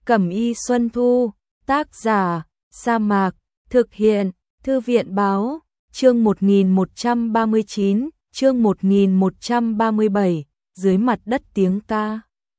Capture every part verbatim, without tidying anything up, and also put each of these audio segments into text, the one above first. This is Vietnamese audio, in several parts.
Cẩm y Xuân Thu, tác giả, Sa Mạc, thực hiện, Thư viện báo, chương một nghìn một trăm ba mươi chín, chương một nghìn một trăm ba mươi bảy, dưới mặt đất tiếng ca.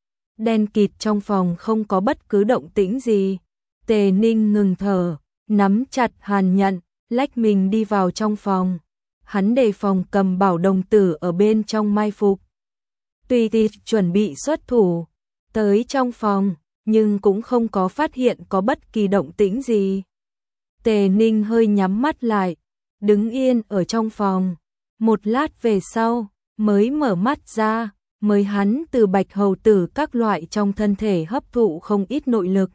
Đen kịt trong phòng không có bất cứ động tĩnh gì. Tề Ninh ngừng thở, nắm chặt Hàn Nhận, lách mình đi vào trong phòng. Hắn đề phòng Cầm Bảo đồng tử ở bên trong mai phục. Tùy tiệc chuẩn bị xuất thủ, tới trong phòng, nhưng cũng không có phát hiện có bất kỳ động tĩnh gì. Tề Ninh hơi nhắm mắt lại, đứng yên ở trong phòng. Một lát về sau, mới mở mắt ra, mới hắn từ bạch hầu tử các loại trong thân thể hấp thụ không ít nội lực.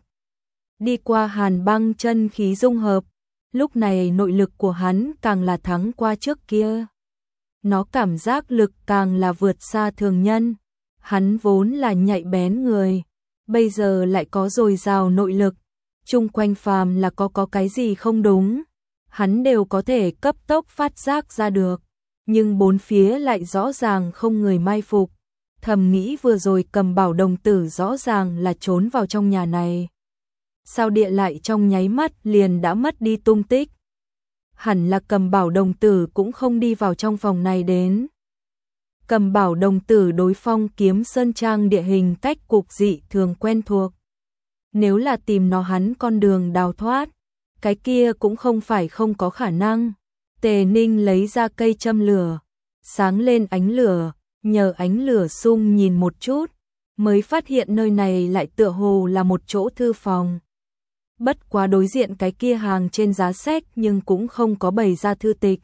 Đi qua hàn băng chân khí dung hợp, lúc này nội lực của hắn càng là thắng qua trước kia. Nó cảm giác lực càng là vượt xa thường nhân. Hắn vốn là nhạy bén người, bây giờ lại có dồi dào nội lực. Chung quanh phàm là có có cái gì không đúng, hắn đều có thể cấp tốc phát giác ra được. Nhưng bốn phía lại rõ ràng không người mai phục. Thầm nghĩ vừa rồi Cầm Bảo đồng tử rõ ràng là trốn vào trong nhà này. Sao địa lại trong nháy mắt liền đã mất đi tung tích. Hẳn là Cầm Bảo đồng tử cũng không đi vào trong phòng này đến. Cầm Bảo đồng tử đối Phong Kiếm Sơn Trang địa hình cách cục dị thường quen thuộc. Nếu là tìm nó hắn con đường đào thoát, cái kia cũng không phải không có khả năng. Tề Ninh lấy ra cây châm lửa, sáng lên ánh lửa, nhờ ánh lửa sung nhìn một chút, mới phát hiện nơi này lại tựa hồ là một chỗ thư phòng. Bất quá đối diện cái kia hàng trên giá sách nhưng cũng không có bày ra thư tịch.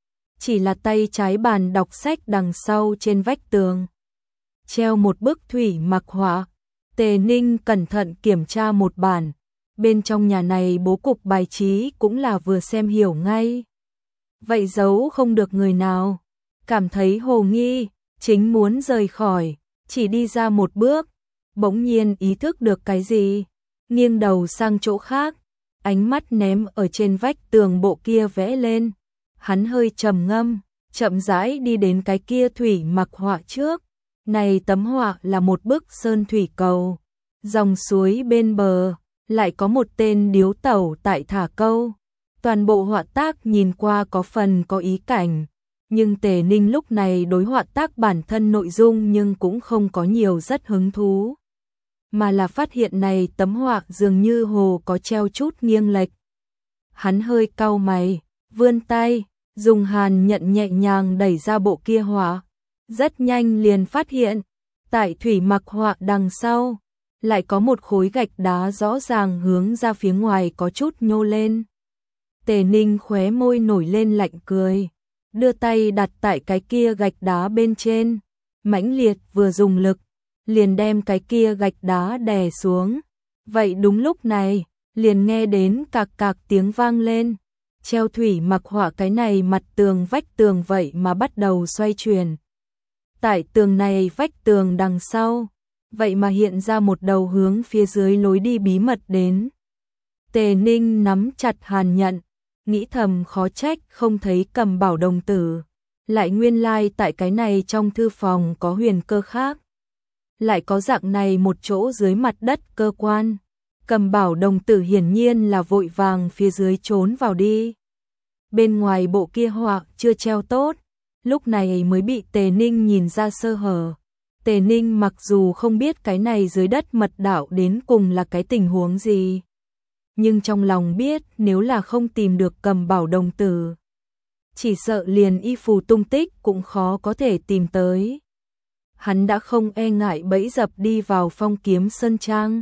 Chỉ là tay trái bàn đọc sách đằng sau trên vách tường treo một bức thủy mặc họa. Tề Ninh cẩn thận kiểm tra một bản, bên trong nhà này bố cục bài trí cũng là vừa xem hiểu ngay. Vậy giấu không được người nào, cảm thấy hồ nghi, chính muốn rời khỏi, chỉ đi ra một bước, bỗng nhiên ý thức được cái gì, nghiêng đầu sang chỗ khác, ánh mắt ném ở trên vách tường bộ kia vẽ lên. Hắn hơi trầm ngâm, chậm rãi đi đến cái kia thủy mặc họa trước. Này tấm họa là một bức sơn thủy cầu, dòng suối bên bờ, lại có một tên điếu tẩu tại thả câu. Toàn bộ họa tác nhìn qua có phần có ý cảnh, nhưng Tề Ninh lúc này đối họa tác bản thân nội dung nhưng cũng không có nhiều rất hứng thú. Mà là phát hiện này tấm họa dường như hồ có treo chút nghiêng lệch. Hắn hơi cau mày, vươn tay, dùng Hàn Nhận nhẹ nhàng đẩy ra bộ kia họa. Rất nhanh liền phát hiện, tại thủy mặc họa đằng sau, lại có một khối gạch đá rõ ràng hướng ra phía ngoài có chút nhô lên. Tề Ninh khóe môi nổi lên lạnh cười, đưa tay đặt tại cái kia gạch đá bên trên, mãnh liệt vừa dùng lực, liền đem cái kia gạch đá đè xuống. Vậy đúng lúc này, liền nghe đến cạc cạc tiếng vang lên, treo thủy mặc họa cái này mặt tường vách tường vậy mà bắt đầu xoay chuyển. Tại tường này vách tường đằng sau, vậy mà hiện ra một đầu hướng phía dưới lối đi bí mật đến. Tề Ninh nắm chặt Hàn Nhận, nghĩ thầm khó trách không thấy Cầm Bảo đồng tử, lại nguyên lai like tại cái này trong thư phòng có huyền cơ khác. Lại có dạng này một chỗ dưới mặt đất cơ quan. Cầm Bảo đồng tử hiển nhiên là vội vàng phía dưới trốn vào đi. Bên ngoài bộ kia họa chưa treo tốt, lúc này mới bị Tề Ninh nhìn ra sơ hở. Tề Ninh mặc dù không biết cái này dưới đất mật đạo đến cùng là cái tình huống gì, nhưng trong lòng biết nếu là không tìm được Cầm Bảo đồng tử, chỉ sợ liền y phù tung tích cũng khó có thể tìm tới. Hắn đã không e ngại bẫy dập đi vào Phong Kiếm Sơn Trang,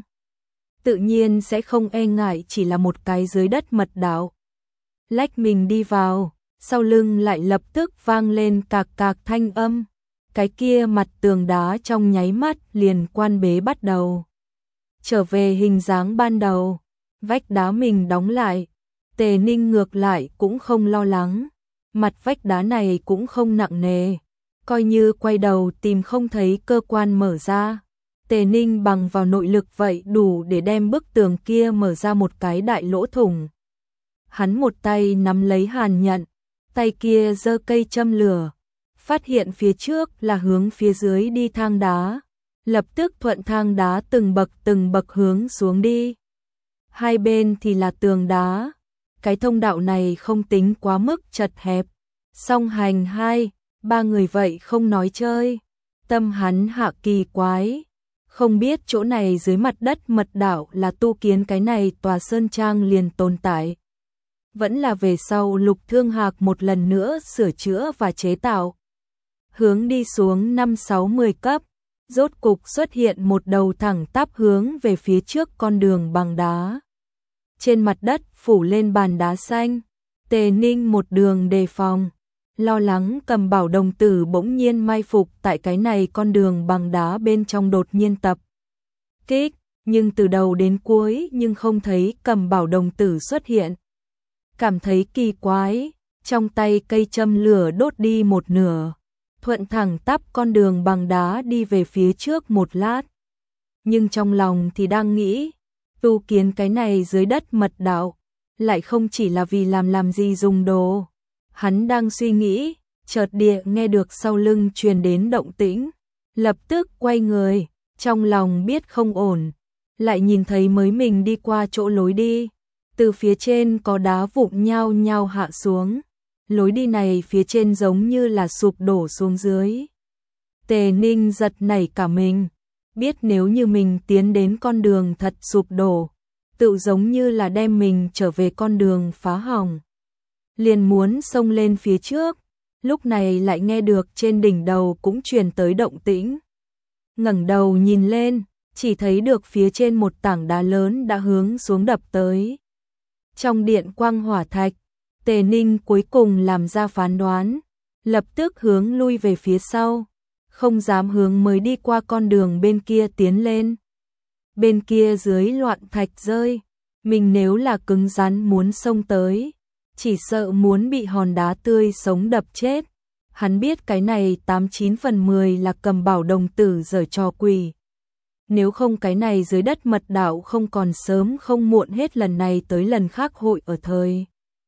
tự nhiên sẽ không e ngại chỉ là một cái dưới đất mật đạo. Lách mình đi vào, sau lưng lại lập tức vang lên cạc cạc thanh âm. Cái kia mặt tường đá trong nháy mắt liền quan bế bắt đầu, trở về hình dáng ban đầu. Vách đá mình đóng lại, Tề Ninh ngược lại cũng không lo lắng. Mặt vách đá này cũng không nặng nề, coi như quay đầu tìm không thấy cơ quan mở ra, Tề Ninh bằng vào nội lực vậy đủ để đem bức tường kia mở ra một cái đại lỗ thủng. Hắn một tay nắm lấy Hàn Nhận, tay kia giơ cây châm lửa, phát hiện phía trước là hướng phía dưới đi thang đá, lập tức thuận thang đá từng bậc từng bậc hướng xuống đi. Hai bên thì là tường đá, cái thông đạo này không tính quá mức chật hẹp, song hành hai, ba người vậy không nói chơi. Tâm hắn hạ kỳ quái, không biết chỗ này dưới mặt đất mật đạo là tu kiến cái này tòa sơn trang liền tồn tại. Vẫn là về sau Lục Thương Hạc một lần nữa sửa chữa và chế tạo. Hướng đi xuống năm sáu mươi cấp, rốt cục xuất hiện một đầu thẳng tắp hướng về phía trước con đường bằng đá. Trên mặt đất phủ lên bàn đá xanh, Tề Ninh một đường đề phòng, lo lắng Cầm Bảo đồng tử bỗng nhiên mai phục tại cái này con đường bằng đá bên trong đột nhiên tập kích, nhưng từ đầu đến cuối nhưng không thấy Cầm Bảo đồng tử xuất hiện. Cảm thấy kỳ quái, trong tay cây châm lửa đốt đi một nửa, thuận thẳng tắp con đường bằng đá đi về phía trước một lát. Nhưng trong lòng thì đang nghĩ, tu kiến cái này dưới đất mật đạo, lại không chỉ là vì làm làm gì dùng đồ. Hắn đang suy nghĩ, chợt địa nghe được sau lưng truyền đến động tĩnh, lập tức quay người, trong lòng biết không ổn, lại nhìn thấy mới mình đi qua chỗ lối đi, từ phía trên có đá vụn nhao nhao hạ xuống, lối đi này phía trên giống như là sụp đổ xuống dưới. Tề Ninh giật nảy cả mình, biết nếu như mình tiến đến con đường thật sụp đổ, tự giống như là đem mình trở về con đường phá hỏng. Liền muốn xông lên phía trước, lúc này lại nghe được trên đỉnh đầu cũng truyền tới động tĩnh. Ngẩng đầu nhìn lên, chỉ thấy được phía trên một tảng đá lớn đã hướng xuống đập tới. Trong điện quang hỏa thạch, Tề Ninh cuối cùng làm ra phán đoán, lập tức hướng lui về phía sau, không dám hướng mới đi qua con đường bên kia tiến lên. Bên kia dưới loạn thạch rơi, mình nếu là cứng rắn muốn xông tới, chỉ sợ muốn bị hòn đá tươi sống đập chết. Hắn biết cái này tám chín phần mười là Cầm Bảo đồng tử giở trò quỷ. Nếu không cái này dưới đất mật đạo không còn sớm không muộn hết lần này tới lần khác hội ở thời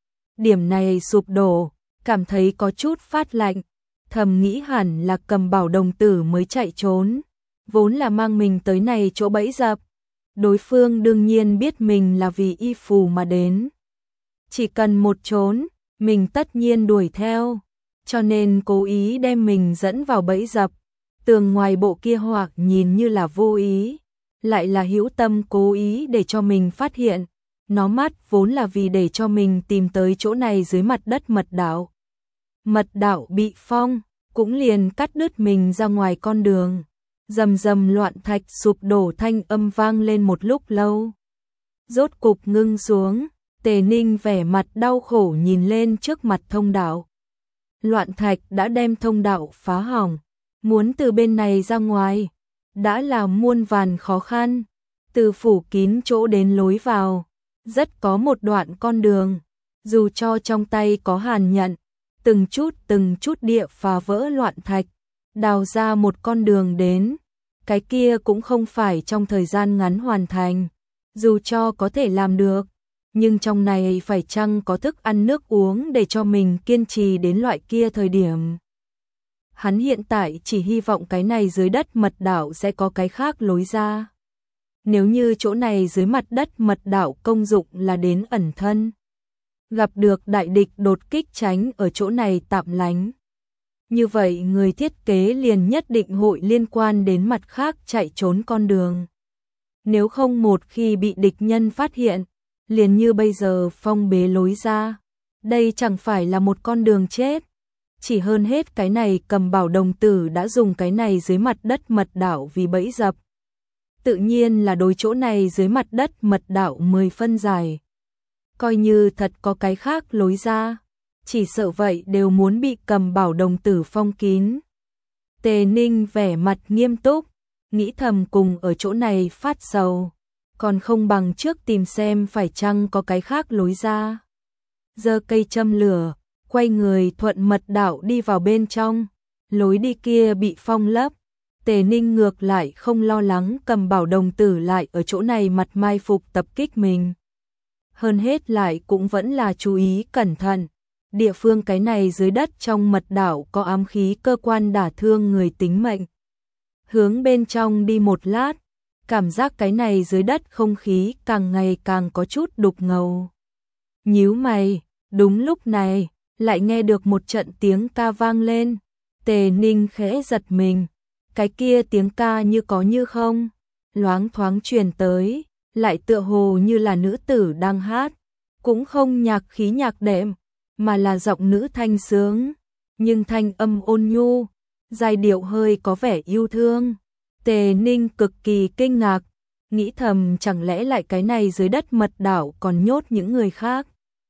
điểm này sụp đổ, cảm thấy có chút phát lạnh, thầm nghĩ hẳn là Cầm Bảo đồng tử mới chạy trốn, vốn là mang mình tới này chỗ bẫy dập. Đối phương đương nhiên biết mình là vì y phù mà đến, chỉ cần một trốn, mình tất nhiên đuổi theo, cho nên cố ý đem mình dẫn vào bẫy dập. Tường ngoài bộ kia hoặc nhìn như là vô ý, lại là hữu tâm cố ý để cho mình phát hiện. Nó mắt vốn là vì để cho mình tìm tới chỗ này dưới mặt đất mật đạo. Mật đạo bị phong, cũng liền cắt đứt mình ra ngoài con đường. Rầm rầm loạn thạch sụp đổ thanh âm vang lên một lúc lâu. Rốt cục ngưng xuống, Tề Ninh vẻ mặt đau khổ nhìn lên trước mặt thông đạo. Loạn thạch đã đem thông đạo phá hỏng, muốn từ bên này ra ngoài, đã là muôn vàn khó khăn, từ phủ kín chỗ đến lối vào, rất có một đoạn con đường, dù cho trong tay có hàn nhận, từng chút từng chút địa phá vỡ loạn thạch, đào ra một con đường đến, cái kia cũng không phải trong thời gian ngắn hoàn thành, dù cho có thể làm được, nhưng trong này phải chăng có thức ăn nước uống để cho mình kiên trì đến loại kia thời điểm. Hắn hiện tại chỉ hy vọng cái này dưới đất mật đạo sẽ có cái khác lối ra. Nếu như chỗ này dưới mặt đất mật đạo công dụng là đến ẩn thân, gặp được đại địch đột kích tránh ở chỗ này tạm lánh. Như vậy người thiết kế liền nhất định hội liên quan đến mặt khác chạy trốn con đường. Nếu không một khi bị địch nhân phát hiện, liền như bây giờ phong bế lối ra, đây chẳng phải là một con đường chết. Chỉ hơn hết cái này Cầm Bảo đồng tử đã dùng cái này dưới mặt đất mật đạo vì bẫy dập. Tự nhiên là đối chỗ này dưới mặt đất mật đạo mười phân dài. Coi như thật có cái khác lối ra, chỉ sợ vậy đều muốn bị Cầm Bảo đồng tử phong kín. Tề Ninh vẻ mặt nghiêm túc, nghĩ thầm cùng ở chỗ này phát sầu, còn không bằng trước tìm xem phải chăng có cái khác lối ra. Giơ cây châm lửa, quay người thuận mật đạo đi vào bên trong, lối đi kia bị phong lấp. Tề Ninh ngược lại không lo lắng Cầm Bảo đồng tử lại ở chỗ này mặt mai phục tập kích mình. Hơn hết lại cũng vẫn là chú ý cẩn thận, địa phương cái này dưới đất trong mật đạo có ám khí cơ quan đả thương người tính mệnh. hướng bên trong đi một lát, cảm giác cái này dưới đất không khí càng ngày càng có chút đục ngầu. Nhíu mày, đúng lúc này, lại nghe được một trận tiếng ca vang lên. Tề Ninh khẽ giật mình, cái kia tiếng ca như có như không, loáng thoáng truyền tới, lại tựa hồ như là nữ tử đang hát, cũng không nhạc khí nhạc đệm, mà là giọng nữ thanh sướng, nhưng thanh âm ôn nhu, giai điệu hơi có vẻ yêu thương. Tề Ninh cực kỳ kinh ngạc, nghĩ thầm chẳng lẽ lại cái này dưới đất mật đảo còn nhốt những người khác.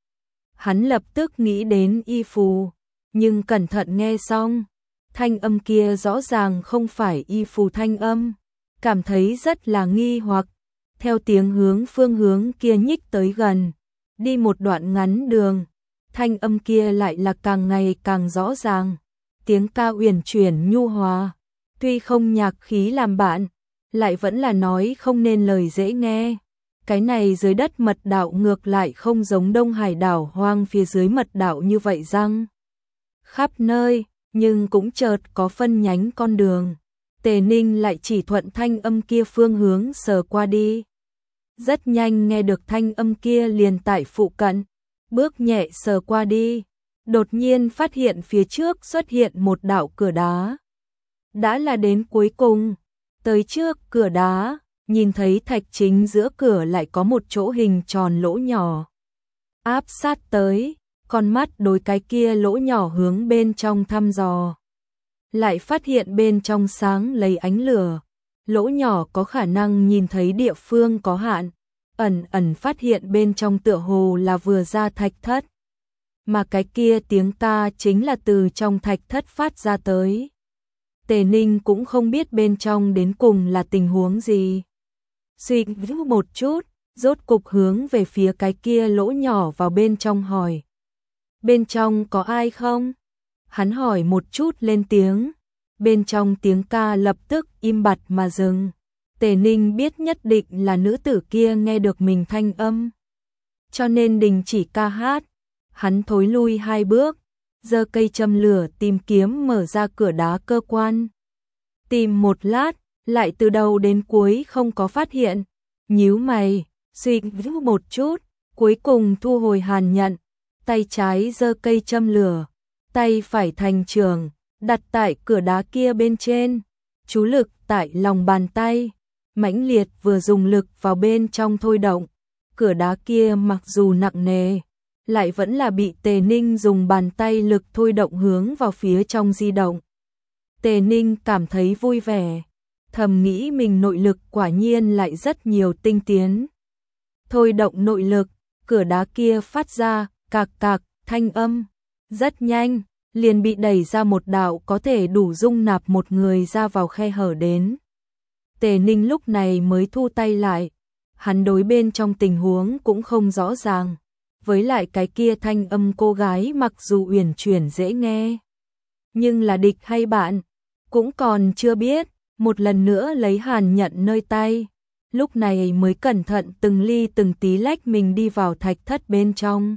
Hắn lập tức nghĩ đến y phù, nhưng cẩn thận nghe xong, thanh âm kia rõ ràng không phải y phù thanh âm, cảm thấy rất là nghi hoặc, theo tiếng hướng phương hướng kia nhích tới gần, đi một đoạn ngắn đường, thanh âm kia lại là càng ngày càng rõ ràng, tiếng ca uyển chuyển nhu hòa, tuy không nhạc khí làm bạn, lại vẫn là nói không nên lời dễ nghe. Cái này dưới đất mật đạo ngược lại không giống Đông Hải đảo hoang phía dưới mật đạo như vậy răng khắp nơi, nhưng cũng chợt có phân nhánh con đường. Tề Ninh lại chỉ thuận thanh âm kia phương hướng sờ qua đi. Rất nhanh nghe được thanh âm kia liền tại phụ cận, bước nhẹ sờ qua đi, đột nhiên phát hiện phía trước xuất hiện một đạo cửa đá. Đã là đến cuối cùng, tới trước cửa đá, nhìn thấy thạch chính giữa cửa lại có một chỗ hình tròn lỗ nhỏ. Áp sát tới, con mắt đối cái kia lỗ nhỏ hướng bên trong thăm dò. Lại phát hiện bên trong sáng lấy ánh lửa, lỗ nhỏ có khả năng nhìn thấy địa phương có hạn, ẩn ẩn phát hiện bên trong tựa hồ là vừa ra thạch thất. Mà cái kia tiếng ca chính là từ trong thạch thất phát ra tới. Tề Ninh cũng không biết bên trong đến cùng là tình huống gì. Suy nghĩ một chút, rốt cục hướng về phía cái kia lỗ nhỏ vào bên trong hỏi. Bên trong có ai không? Hắn hỏi một chút lên tiếng. Bên trong tiếng ca lập tức im bặt mà dừng. Tề Ninh biết nhất định là nữ tử kia nghe được mình thanh âm, cho nên đình chỉ ca hát. Hắn thối lui hai bước, giơ cây châm lửa tìm kiếm mở ra cửa đá cơ quan. Tìm một lát, lại từ đầu đến cuối không có phát hiện. Nhíu mày, suy nghĩ một chút, cuối cùng thu hồi hàn nhận, tay trái giơ cây châm lửa, tay phải thành trường, đặt tại cửa đá kia bên trên, chú lực tại lòng bàn tay, mãnh liệt vừa dùng lực vào bên trong thôi động. Cửa đá kia mặc dù nặng nề, lại vẫn là bị Tề Ninh dùng bàn tay lực thôi động hướng vào phía trong di động. Tề Ninh cảm thấy vui vẻ, thầm nghĩ mình nội lực quả nhiên lại rất nhiều tinh tiến. Thôi động nội lực, cửa đá kia phát ra cạc cạc thanh âm, rất nhanh, liền bị đẩy ra một đạo có thể đủ dung nạp một người ra vào khe hở đến. Tề Ninh lúc này mới thu tay lại, hắn đối bên trong tình huống cũng không rõ ràng, với lại cái kia thanh âm cô gái mặc dù uyển chuyển dễ nghe, nhưng là địch hay bạn, cũng còn chưa biết. Một lần nữa lấy hàn nhận nơi tay, lúc này mới cẩn thận từng ly từng tí lách mình đi vào thạch thất bên trong.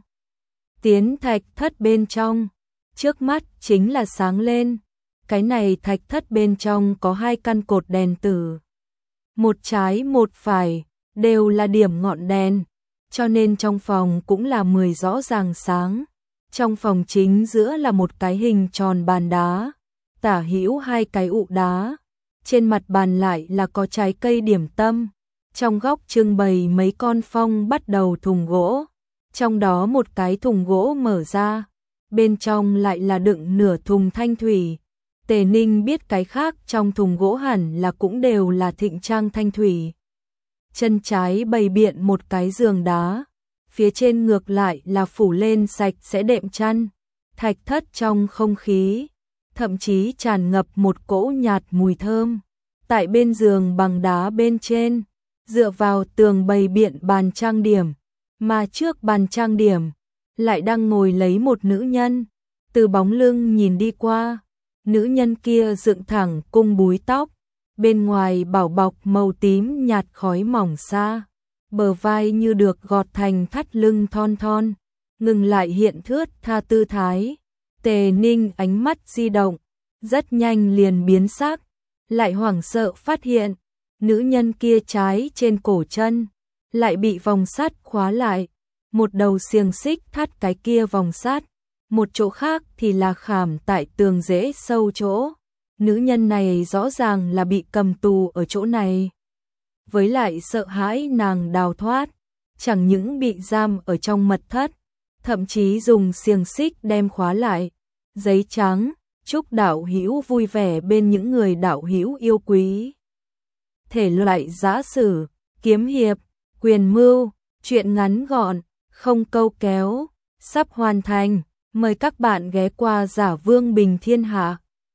Tiến thạch thất bên trong, trước mắt chính là sáng lên. Cái này thạch thất bên trong có hai căn cột đèn tử, một trái một phải, đều là điểm ngọn đèn, cho nên trong phòng cũng là mười rõ ràng sáng. Trong phòng chính giữa là một cái hình tròn bàn đá, tả hữu hai cái ụ đá. Trên mặt bàn lại là có trái cây điểm tâm, trong góc trưng bày mấy con phong bắt đầu thùng gỗ, trong đó một cái thùng gỗ mở ra, bên trong lại là đựng nửa thùng thanh thủy. Tề Ninh biết cái khác trong thùng gỗ hẳn là cũng đều là thịnh trang thanh thủy. Chân trái bày biện một cái giường đá, phía trên ngược lại là phủ lên sạch sẽ đệm chăn, thạch thất trong không khí thậm chí tràn ngập một cỗ nhạt mùi thơm. Tại bên giường bằng đá bên trên, dựa vào tường bày biện bàn trang điểm, mà trước bàn trang điểm lại đang ngồi lấy một nữ nhân. Từ bóng lưng nhìn đi qua, nữ nhân kia dựng thẳng cung búi tóc, bên ngoài bảo bọc màu tím nhạt khói mỏng xa, bờ vai như được gọt thành thắt lưng thon thon, ngừng lại hiện thướt tha tư thái. Tề Ninh ánh mắt di động, rất nhanh liền biến sắc, lại hoảng sợ phát hiện, nữ nhân kia trái trên cổ chân, lại bị vòng sắt khóa lại, một đầu xiềng xích thắt cái kia vòng sắt, một chỗ khác thì là khảm tại tường rễ sâu chỗ. Nữ nhân này rõ ràng là bị cầm tù ở chỗ này. Với lại sợ hãi nàng đào thoát, chẳng những bị giam ở trong mật thất, thậm chí dùng xiềng xích đem khóa lại. Giấy trắng, chúc đạo hữu vui vẻ bên những người đạo hữu yêu quý. Thể loại giã sử, kiếm hiệp, quyền mưu, truyện ngắn gọn, không câu kéo, sắp hoàn thành. Mời các bạn ghé qua Giả Vương Bình Thiên Hạ.